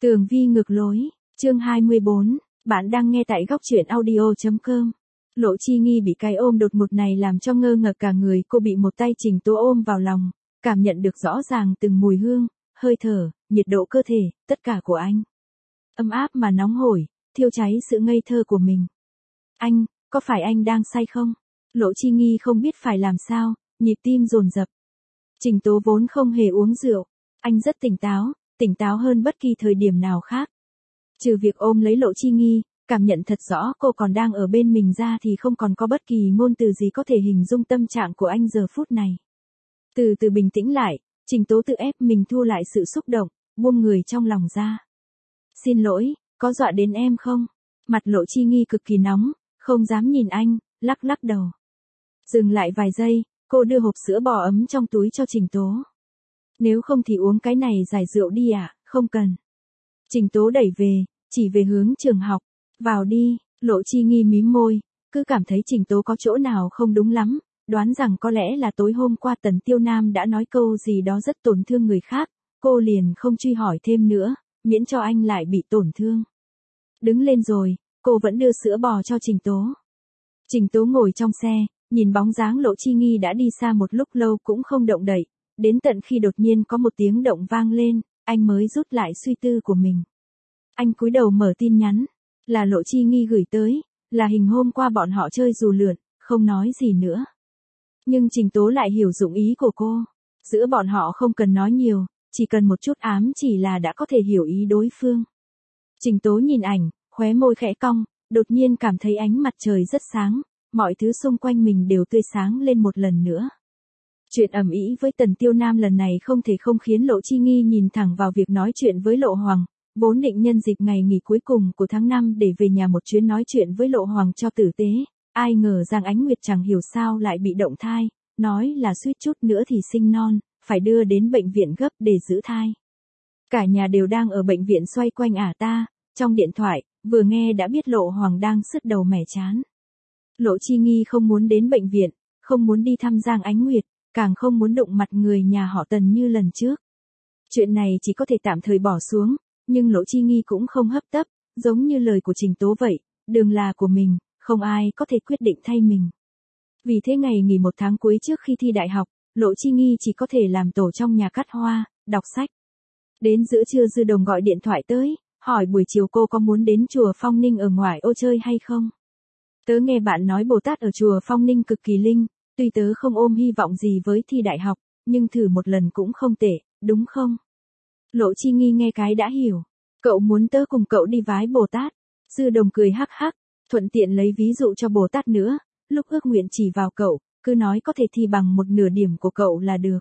Tường vi ngược lối, chương 24, bạn đang nghe tại góc truyện audio.com. Lộ Chi Nghi bị cái ôm đột ngột này làm cho ngơ ngẩn cả người, cô bị một tay Trình Tố ôm vào lòng, cảm nhận được rõ ràng từng mùi hương, hơi thở, nhiệt độ cơ thể, tất cả của anh. Ấm áp mà nóng hổi, thiêu cháy sự ngây thơ của mình. Anh, có phải anh đang say không? Lộ Chi Nghi không biết phải làm sao, nhịp tim dồn dập. Trình Tố vốn không hề uống rượu, anh rất tỉnh táo hơn bất kỳ thời điểm nào khác. Trừ việc ôm lấy Lộ Chi Nghi, cảm nhận thật rõ cô còn đang ở bên mình ra thì không còn có bất kỳ ngôn từ gì có thể hình dung tâm trạng của anh giờ phút này. Từ từ bình tĩnh lại, Trình Tố tự ép mình thu lại sự xúc động, buông người trong lòng ra. Xin lỗi, có dọa đến em không? Mặt Lộ Chi Nghi cực kỳ nóng, không dám nhìn anh, lắc đầu. Dừng lại vài giây, cô đưa hộp sữa bò ấm trong túi cho Trình Tố. Nếu không thì uống cái này giải rượu đi ạ, không cần. Trình Tố đẩy về, chỉ về hướng trường học. Vào đi, Lộ Chi Nghi mím môi, cứ cảm thấy Trình Tố có chỗ nào không đúng lắm, đoán rằng có lẽ là tối hôm qua Tần Tiêu Nam đã nói câu gì đó rất tổn thương người khác, cô liền không truy hỏi thêm nữa, miễn cho anh lại bị tổn thương. Đứng lên rồi, cô vẫn đưa sữa bò cho Trình Tố. Trình Tố ngồi trong xe, nhìn bóng dáng Lộ Chi Nghi đã đi xa một lúc lâu cũng không động đậy, đến tận khi đột nhiên có một tiếng động vang lên, anh mới rút lại suy tư của mình. Anh cúi đầu mở tin nhắn, là Lộ Chi Nghi gửi tới, là hình hôm qua bọn họ chơi dù lượn, không nói gì nữa. Nhưng Trình Tố lại hiểu dụng ý của cô, giữa bọn họ không cần nói nhiều, chỉ cần một chút ám chỉ là đã có thể hiểu ý đối phương. Trình Tố nhìn ảnh, khóe môi khẽ cong, đột nhiên cảm thấy ánh mặt trời rất sáng, mọi thứ xung quanh mình đều tươi sáng lên một lần nữa. Chuyện ầm ĩ với Tần Tiêu Nam lần này không thể không khiến Lộ Chi Nghi nhìn thẳng vào việc nói chuyện với Lộ Hoàng, vốn định nhân dịp ngày nghỉ cuối cùng của tháng 5 để về nhà một chuyến nói chuyện với Lộ Hoàng cho tử tế, ai ngờ Giang Ánh Nguyệt chẳng hiểu sao lại bị động thai, nói là suýt chút nữa thì sinh non, phải đưa đến bệnh viện gấp để giữ thai. Cả nhà đều đang ở bệnh viện xoay quanh ta, trong điện thoại, vừa nghe đã biết Lộ Hoàng đang sứt đầu mẻ chán. Lộ Chi Nghi không muốn đến bệnh viện, không muốn đi thăm Giang Ánh Nguyệt, càng không muốn đụng mặt người nhà họ Tần như lần trước. Chuyện này chỉ có thể tạm thời bỏ xuống, nhưng Lộ Chi Nghi cũng không hấp tấp, giống như lời của Trình Tố vậy, đường là của mình, không ai có thể quyết định thay mình. Vì thế ngày nghỉ một tháng cuối trước khi thi đại học, Lộ Chi Nghi chỉ có thể làm tổ trong nhà cắt hoa, đọc sách. Đến giữa trưa Dư Đồng gọi điện thoại tới, hỏi buổi chiều cô có muốn đến chùa Phong Ninh ở ngoại ô chơi hay không. Tớ nghe bạn nói Bồ Tát ở chùa Phong Ninh cực kỳ linh, tuy tớ không ôm hy vọng gì với thi đại học, nhưng thử một lần cũng không tệ, đúng không? Lộ Chi Nghi nghe cái đã hiểu. Cậu muốn tớ cùng cậu đi vái Bồ Tát. Dư Đồng cười hắc hắc, thuận tiện lấy ví dụ cho Bồ Tát nữa, lúc ước nguyện chỉ vào cậu, cứ nói có thể thi bằng một nửa điểm của cậu là được.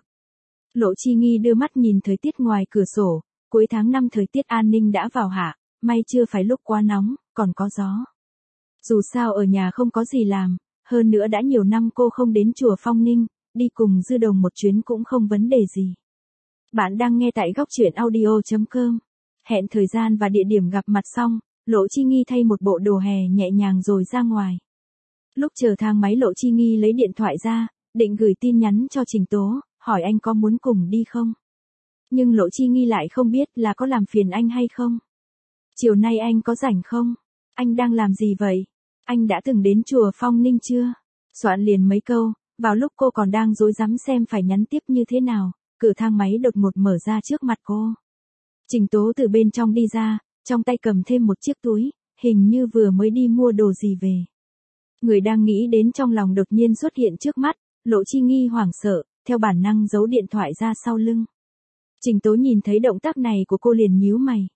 Lộ Chi Nghi đưa mắt nhìn thời tiết ngoài cửa sổ, cuối tháng 5 thời tiết an ninh đã vào hạ, may chưa phải lúc quá nóng, còn có gió. Dù sao ở nhà không có gì làm, hơn nữa đã nhiều năm cô không đến chùa Phong Ninh, đi cùng Dư Đồng một chuyến cũng không vấn đề gì. Bạn đang nghe tại góc truyện audio.com. Hẹn thời gian và địa điểm gặp mặt xong, Lộ Chi Nghi thay một bộ đồ hè nhẹ nhàng rồi ra ngoài. Lúc chờ thang máy Lộ Chi Nghi lấy điện thoại ra, định gửi tin nhắn cho Trình Tố, hỏi anh có muốn cùng đi không? Nhưng Lộ Chi Nghi lại không biết là có làm phiền anh hay không. Chiều nay anh có rảnh không? Anh đang làm gì vậy? Anh đã từng đến chùa Phong Ninh chưa? Soạn liền mấy câu, vào lúc cô còn đang rối rắm xem phải nhắn tiếp như thế nào, cửa thang máy đột ngột mở ra trước mặt cô. Trình Tố từ bên trong đi ra, trong tay cầm thêm một chiếc túi, hình như vừa mới đi mua đồ gì về. Người đang nghĩ đến trong lòng đột nhiên xuất hiện trước mắt, Lộ Chi Nghi hoảng sợ, theo bản năng giấu điện thoại ra sau lưng. Trình Tố nhìn thấy động tác này của cô liền nhíu mày.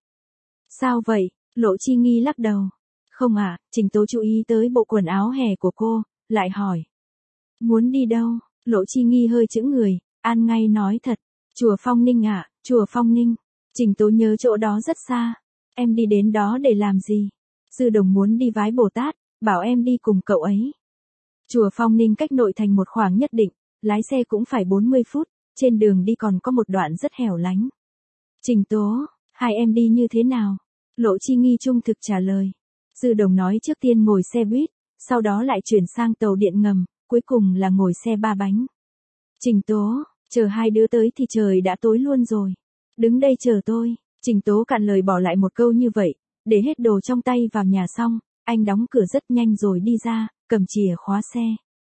Sao vậy? Lộ Chi Nghi lắc đầu. Không ạ, Trình Tố chú ý tới bộ quần áo hè của cô, lại hỏi. Muốn đi đâu? Lộ Chi Nghi hơi chững người, an ngay nói thật. Chùa Phong Ninh ạ, chùa Phong Ninh. Trình Tố nhớ chỗ đó rất xa. Em đi đến đó để làm gì? Dư Đồng muốn đi vái Bồ Tát, bảo em đi cùng cậu ấy. Chùa Phong Ninh cách nội thành một khoảng nhất định, lái xe cũng phải 40 phút, trên đường đi còn có một đoạn rất hẻo lánh. Trình Tố, hai em đi như thế nào? Lộ Chi Nghi trung thực trả lời. Dư Đồng nói trước tiên ngồi xe buýt, sau đó lại chuyển sang tàu điện ngầm, cuối cùng là ngồi xe ba bánh. Trình Tố, chờ hai đứa tới thì trời đã tối luôn rồi. Đứng đây chờ tôi. Trình Tố cạn lời bỏ lại một câu như vậy, để hết đồ trong tay vào nhà xong, anh đóng cửa rất nhanh rồi đi ra, cầm chìa khóa xe.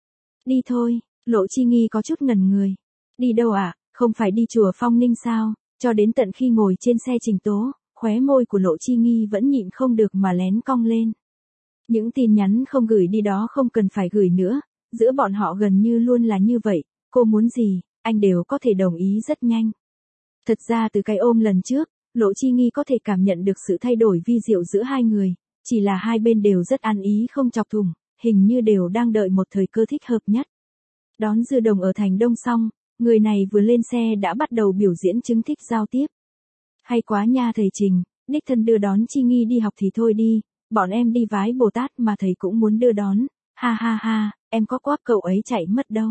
Đi thôi, Lộ Chi Nghi có chút ngần người. Đi đâu ạ? Không phải đi chùa Phong Ninh sao? Cho đến tận khi ngồi trên xe Trình Tố, khóe môi của Lộ Chi Nghi vẫn nhịn không được mà lén cong lên. Những tin nhắn không gửi đi đó không cần phải gửi nữa, giữa bọn họ gần như luôn là như vậy, cô muốn gì, anh đều có thể đồng ý rất nhanh. Thật ra từ cái ôm lần trước, Lộ Chi Nghi có thể cảm nhận được sự thay đổi vi diệu giữa hai người, chỉ là hai bên đều rất ăn ý không chọc thủng, hình như đều đang đợi một thời cơ thích hợp nhất. Đón Dư Đồng ở thành Đông xong, người này vừa lên xe đã bắt đầu biểu diễn chứng thích giao tiếp. Hay quá nha thầy Trình, đích thân đưa đón Chi Nghi đi học thì thôi đi, bọn em đi vái Bồ Tát mà thầy cũng muốn đưa đón, ha ha ha, em có quáp cậu ấy chạy mất đâu.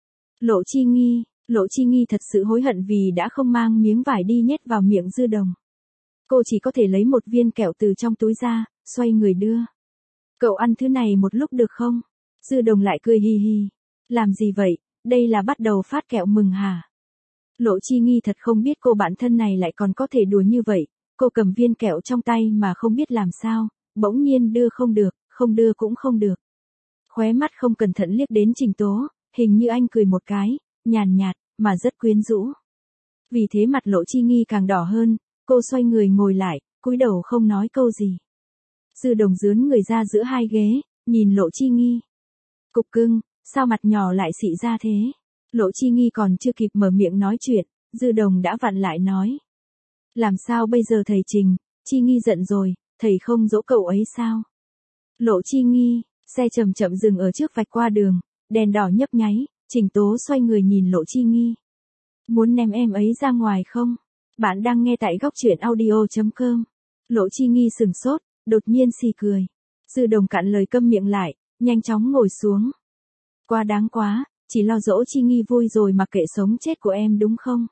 Lộ Chi Nghi thật sự hối hận vì đã không mang miếng vải đi nhét vào miệng Dư Đồng. Cô chỉ có thể lấy một viên kẹo từ trong túi ra, xoay người đưa. Cậu ăn thứ này một lúc được không? Dư Đồng lại cười hi hi. Làm gì vậy, đây là bắt đầu phát kẹo mừng hả? Lộ Chi Nghi thật không biết cô bạn thân này lại còn có thể đùa như vậy, cô cầm viên kẹo trong tay mà không biết làm sao, bỗng nhiên đưa không được, không đưa cũng không được. Khóe mắt không cẩn thận liếc đến Trình Tố, hình như anh cười một cái, nhàn nhạt, mà rất quyến rũ. Vì thế mặt Lộ Chi Nghi càng đỏ hơn, cô xoay người ngồi lại, cúi đầu không nói câu gì. Dư Đồng dướn người ra giữa hai ghế, nhìn Lộ Chi Nghi. Cục cưng, sao mặt nhỏ lại xị ra thế? Lộ Chi Nghi còn chưa kịp mở miệng nói chuyện, Dư Đồng đã vặn lại nói. Làm sao bây giờ thầy Trình, Chi Nghi giận rồi, thầy không dỗ cậu ấy sao? Lộ Chi Nghi, xe chậm chậm dừng ở trước vạch qua đường, đèn đỏ nhấp nháy, Trình Tố xoay người nhìn Lộ Chi Nghi. Muốn ném em ấy ra ngoài không? Bạn đang nghe tại góc truyện audio.com. Lộ Chi Nghi sừng sốt, đột nhiên xì cười. Dư Đồng cạn lời câm miệng lại, nhanh chóng ngồi xuống. Quá đáng quá, chỉ lo dỗ Chi Nghi vui rồi mà kệ sống chết của em đúng không?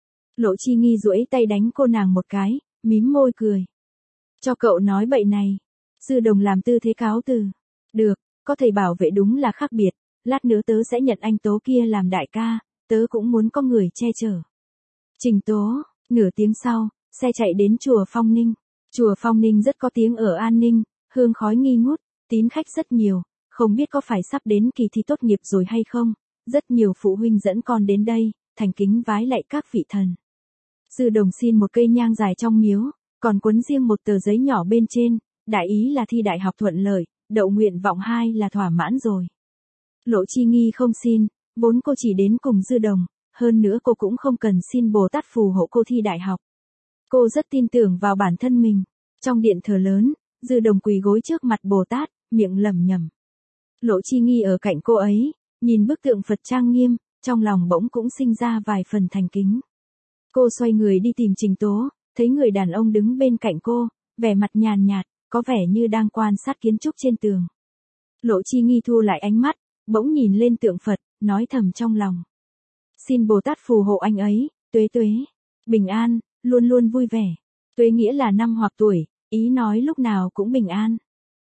Lộ Chi Nghi duỗi tay đánh cô nàng một cái, mím môi cười. Cho cậu nói bậy này. Dư Đồng làm tư thế cáo từ. Được, có thầy bảo vệ đúng là khác biệt, lát nữa tớ sẽ nhận anh Tố kia làm đại ca, tớ cũng muốn có người che chở. Trình Tố, nửa tiếng sau, xe chạy đến chùa Phong Ninh. Chùa Phong Ninh rất có tiếng ở An Ninh, hương khói nghi ngút, tín khách rất nhiều, không biết có phải sắp đến kỳ thi tốt nghiệp rồi hay không, rất nhiều phụ huynh dẫn con đến đây, thành kính vái lạy các vị thần. Dư Đồng xin một cây nhang dài trong miếu, còn quấn riêng một tờ giấy nhỏ bên trên, đại ý là thi đại học thuận lợi, đậu nguyện vọng 2 là thỏa mãn rồi. Lộ Chi Nghi không xin, vốn cô chỉ đến cùng Dư Đồng, hơn nữa cô cũng không cần xin Bồ Tát phù hộ cô thi đại học. Cô rất tin tưởng vào bản thân mình. Trong điện thờ lớn, Dư Đồng quỳ gối trước mặt Bồ Tát, miệng lẩm nhẩm. Lộ Chi Nghi ở cạnh cô ấy, nhìn bức tượng Phật trang nghiêm, trong lòng bỗng cũng sinh ra vài phần thành kính. Cô xoay người đi tìm Trình Tố, thấy người đàn ông đứng bên cạnh cô, vẻ mặt nhàn nhạt, có vẻ như đang quan sát kiến trúc trên tường. Lộ Chi Nghi thu lại ánh mắt, bỗng nhìn lên tượng Phật, nói thầm trong lòng. Xin Bồ Tát phù hộ anh ấy, tuế tuế, bình an, luôn luôn vui vẻ. Tuế nghĩa là năm hoặc tuổi, ý nói lúc nào cũng bình an.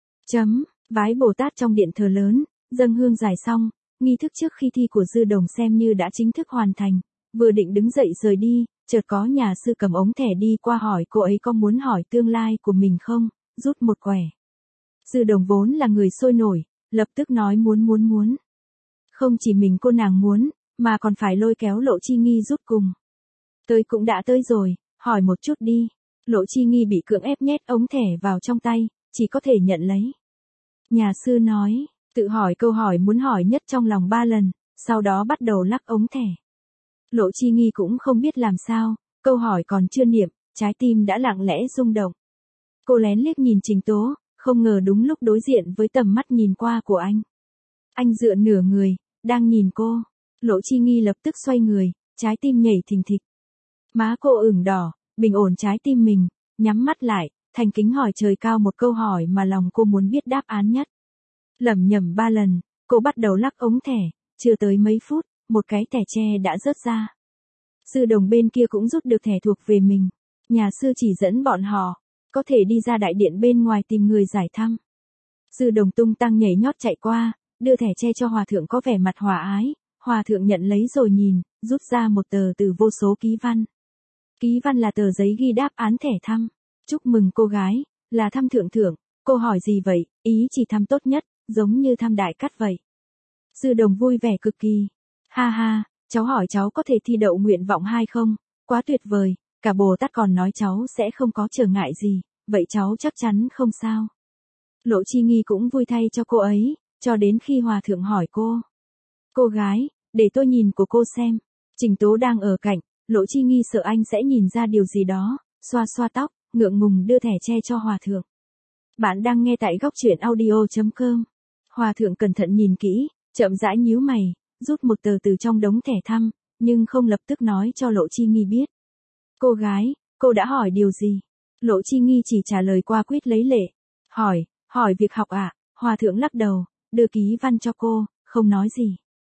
Vái Bồ Tát trong điện thờ lớn, dâng hương giải xong, nghi thức trước khi thi của Dư Đồng xem như đã chính thức hoàn thành. Vừa định đứng dậy rời đi, chợt có nhà sư cầm ống thẻ đi qua hỏi cô ấy có muốn hỏi tương lai của mình không, rút một quẻ. Dư Đồng vốn là người sôi nổi, lập tức nói muốn. Không chỉ mình cô nàng muốn, mà còn phải lôi kéo Lộ Chi Nghi rút cùng. Tới cũng đã tới rồi, hỏi một chút đi. Lộ Chi Nghi bị cưỡng ép nhét ống thẻ vào trong tay, chỉ có thể nhận lấy. Nhà sư nói, tự hỏi câu hỏi muốn hỏi nhất trong lòng 3 lần, sau đó bắt đầu lắc ống thẻ. Lộ Chi Nghi cũng không biết làm sao, câu hỏi còn chưa niệm, trái tim đã lặng lẽ rung động. Cô lén liếc nhìn Trình Tố, không ngờ đúng lúc đối diện với tầm mắt nhìn qua của anh. Anh dựa nửa người, đang nhìn cô. Lộ Chi Nghi lập tức xoay người, trái tim nhảy thình thịch. Má cô ửng đỏ, bình ổn trái tim mình, nhắm mắt lại, thành kính hỏi trời cao một câu hỏi mà lòng cô muốn biết đáp án nhất. Lẩm nhẩm 3 lần, cô bắt đầu lắc ống thẻ, chưa tới mấy phút, một cái thẻ tre đã rớt ra. Dư Đồng bên kia cũng rút được thẻ thuộc về mình. Nhà sư chỉ dẫn bọn họ, có thể đi ra đại điện bên ngoài tìm người giải thăm. Dư Đồng tung tăng nhảy nhót chạy qua, đưa thẻ tre cho hòa thượng có vẻ mặt hòa ái. Hòa thượng nhận lấy rồi nhìn, rút ra một tờ từ vô số ký văn. Ký văn là tờ giấy ghi đáp án thẻ thăm. Chúc mừng cô gái, là thăm thượng thưởng. Cô hỏi gì vậy? Ý chỉ thăm tốt nhất, giống như thăm đại cát vậy. Dư Đồng vui vẻ cực kỳ. Ha ha, cháu hỏi cháu có thể thi đậu nguyện vọng 2 không? Quá tuyệt vời, cả Bồ Tát còn nói cháu sẽ không có trở ngại gì, vậy cháu chắc chắn không sao. Lộ Chi Nghi cũng vui thay cho cô ấy, cho đến khi hòa thượng hỏi cô. Cô gái, để tôi nhìn của cô xem. Trình Tố đang ở cạnh, Lộ Chi Nghi sợ anh sẽ nhìn ra điều gì đó, xoa xoa tóc, ngượng ngùng đưa thẻ che cho hòa thượng. Bạn đang nghe tại góc truyện audio.com. Hòa thượng cẩn thận nhìn kỹ, chậm rãi nhíu mày, rút một tờ từ trong đống thẻ thăm, nhưng không lập tức nói cho Lộ Chi Nghi biết. Cô gái, cô đã hỏi điều gì? Lộ Chi Nghi chỉ trả lời qua quýt lấy lệ. Hỏi việc học ạ. Hòa thượng lắc đầu, đưa ký văn cho cô, không nói gì.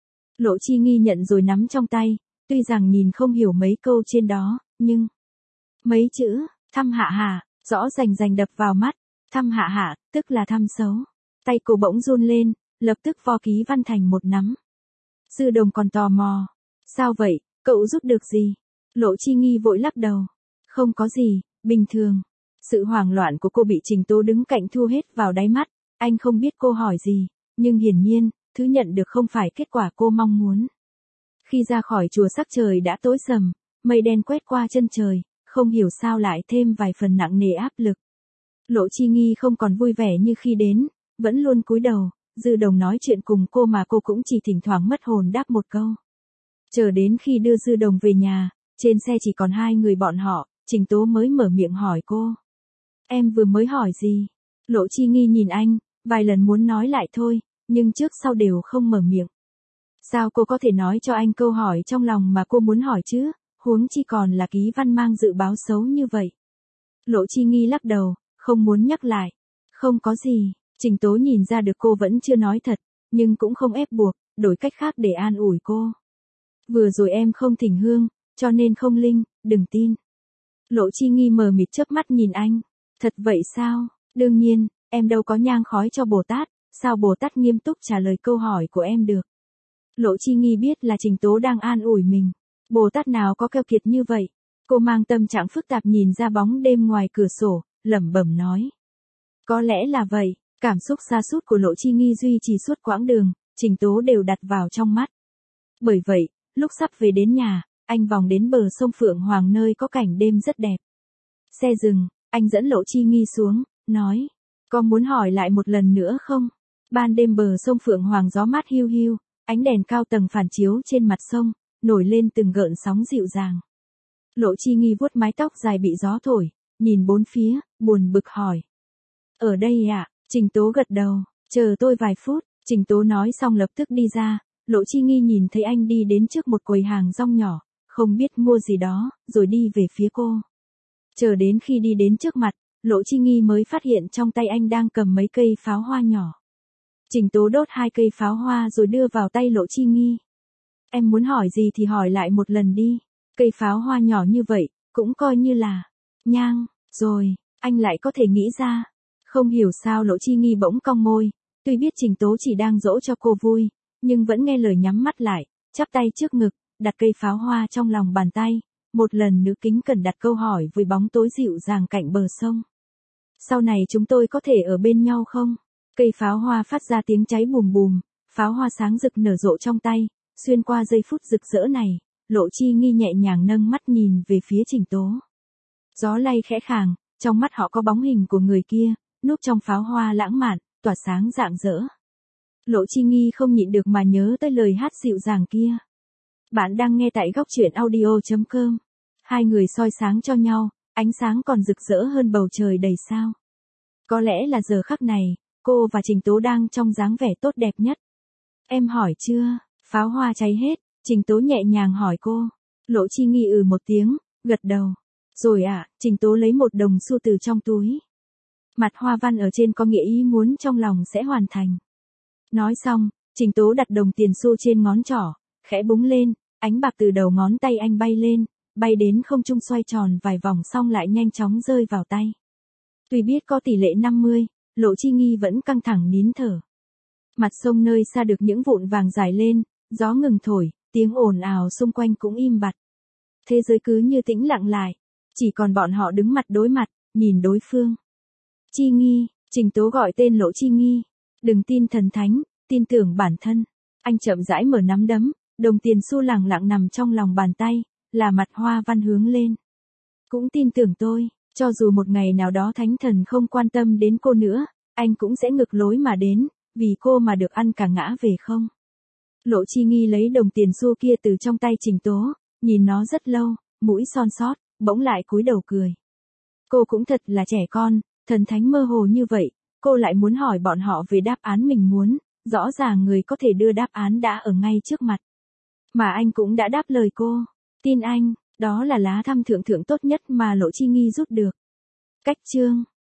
Lộ Chi Nghi nhận rồi nắm trong tay, tuy rằng nhìn không hiểu mấy câu trên đó, nhưng mấy chữ, thăm hạ hạ, rõ rành rành đập vào mắt. Thăm hạ hạ, tức là thăm xấu. Tay cô bỗng run lên, lập tức vo ký văn thành một nắm. Dư Đồng còn tò mò. Sao vậy, cậu rút được gì? Lộ Chi Nghi vội lắc đầu. Không có gì, bình thường. Sự hoảng loạn của cô bị Trình Tố đứng cạnh thu hết vào đáy mắt. Anh không biết cô hỏi gì, nhưng hiển nhiên, thứ nhận được không phải kết quả cô mong muốn. Khi ra khỏi chùa sắc trời đã tối sầm, mây đen quét qua chân trời, không hiểu sao lại thêm vài phần nặng nề áp lực. Lộ Chi Nghi không còn vui vẻ như khi đến, vẫn luôn cúi đầu, Dư Đồng nói chuyện cùng cô mà cô cũng chỉ thỉnh thoảng mất hồn đáp một câu. Chờ đến khi đưa Dư Đồng về nhà, trên xe chỉ còn hai người bọn họ, Trình Tố mới mở miệng hỏi cô. Em vừa mới hỏi gì? Lộ Chi Nghi nhìn anh, vài lần muốn nói lại thôi, nhưng trước sau đều không mở miệng. Sao cô có thể nói cho anh câu hỏi trong lòng mà cô muốn hỏi chứ, huống chi còn là ký văn mang dự báo xấu như vậy. Lộ Chi Nghi lắc đầu, không muốn nhắc lại. Không có gì, Trình Tố nhìn ra được cô vẫn chưa nói thật, nhưng cũng không ép buộc, đổi cách khác để an ủi cô. Vừa rồi em không thỉnh hương, cho nên không linh, đừng tin. Lộ Chi Nghi mờ mịt chớp mắt nhìn anh. Thật vậy sao? Đương nhiên, em đâu có nhang khói cho Bồ Tát, sao Bồ Tát nghiêm túc trả lời câu hỏi của em được. Lộ Chi Nghi biết là Trình Tố đang an ủi mình. Bồ Tát nào có keo kiệt như vậy. Cô mang tâm trạng phức tạp nhìn ra bóng đêm ngoài cửa sổ, lẩm bẩm nói. Có lẽ là vậy, cảm xúc sa sút của Lộ Chi Nghi duy trì suốt quãng đường, Trình Tố đều đặt vào trong mắt. Bởi vậy, lúc sắp về đến nhà, anh vòng đến bờ sông Phượng Hoàng nơi có cảnh đêm rất đẹp. Xe dừng, anh dẫn Lộ Chi Nghi xuống, nói. Có muốn hỏi lại một lần nữa không? Ban đêm bờ sông Phượng Hoàng gió mát hiu hiu, ánh đèn cao tầng phản chiếu trên mặt sông, nổi lên từng gợn sóng dịu dàng. Lộ Chi Nghi vuốt mái tóc dài bị gió thổi, nhìn bốn phía, buồn bực hỏi. Ở đây ạ, Trình Tố gật đầu, chờ tôi vài phút, Trình Tố nói xong lập tức đi ra, Lộ Chi Nghi nhìn thấy anh đi đến trước một quầy hàng rong nhỏ, không biết mua gì đó, rồi đi về phía cô. Chờ đến khi đi đến trước mặt, Lộ Chi Nghi mới phát hiện trong tay anh đang cầm mấy cây pháo hoa nhỏ. Trình Tố đốt 2 cây pháo hoa rồi đưa vào tay Lộ Chi Nghi. Em muốn hỏi gì thì hỏi lại một lần đi. Cây pháo hoa nhỏ như vậy, cũng coi như là nhang, rồi, anh lại có thể nghĩ ra. Không hiểu sao Lộ Chi Nghi bỗng cong môi, tuy biết Trình Tố chỉ đang dỗ cho cô vui, nhưng vẫn nghe lời nhắm mắt lại, chắp tay trước ngực, đặt cây pháo hoa trong lòng bàn tay, một lần nữa kính cẩn đặt câu hỏi với bóng tối dịu dàng cạnh bờ sông. Sau này chúng tôi có thể ở bên nhau không? Cây pháo hoa phát ra tiếng cháy bùm bùm, pháo hoa sáng rực nở rộ trong tay, xuyên qua giây phút rực rỡ này, Lộ Chi Nghi nhẹ nhàng nâng mắt nhìn về phía Trình Tố. Gió lay khẽ khàng, trong mắt họ có bóng hình của người kia, núp trong pháo hoa lãng mạn, tỏa sáng rạng rỡ. Lộ Chi Nghi không nhịn được mà nhớ tới lời hát dịu dàng kia. Bạn đang nghe tại góc truyện audio.com. Hai người soi sáng cho nhau, ánh sáng còn rực rỡ hơn bầu trời đầy sao. Có lẽ là giờ khắc này, cô và Trình Tố đang trong dáng vẻ tốt đẹp nhất. Em hỏi chưa? Pháo hoa cháy hết, Trình Tố nhẹ nhàng hỏi cô. Lộ Chi Nghi một tiếng, gật đầu. Rồi ạ, Trình Tố lấy một đồng xu từ trong túi. Mặt hoa văn ở trên có nghĩa ý muốn trong lòng sẽ hoàn thành. Nói xong, Trình Tố đặt đồng tiền xu trên ngón trỏ, khẽ búng lên, ánh bạc từ đầu ngón tay anh bay lên, bay đến không trung xoay tròn vài vòng xong lại nhanh chóng rơi vào tay. Tuy biết có tỷ lệ 50, Lộ Chi Nghi vẫn căng thẳng nín thở. Mặt sông nơi xa được những vụn vàng dài lên, gió ngừng thổi, tiếng ồn ào xung quanh cũng im bặt. Thế giới cứ như tĩnh lặng lại. Chỉ còn bọn họ đứng mặt đối mặt, nhìn đối phương. Chi Nghi, Trình Tố gọi tên Lộ Chi Nghi. Đừng tin thần thánh, tin tưởng bản thân. Anh chậm rãi mở nắm đấm, đồng tiền xu lẳng lặng nằm trong lòng bàn tay, là mặt hoa văn hướng lên. Cũng tin tưởng tôi, cho dù một ngày nào đó thánh thần không quan tâm đến cô nữa, anh cũng sẽ ngược lối mà đến, vì cô mà được ăn cả ngã về không. Lộ Chi Nghi lấy đồng tiền xu kia từ trong tay Trình Tố, nhìn nó rất lâu, mũi son sót, bỗng lại cúi đầu cười. Cô cũng thật là trẻ con, thần thánh mơ hồ như vậy, cô lại muốn hỏi bọn họ về đáp án mình muốn, rõ ràng người có thể đưa đáp án đã ở ngay trước mặt. Mà anh cũng đã đáp lời cô, tin anh, đó là lá thăm thượng thượng tốt nhất mà Lộ Chi Nghi rút được. Cách chương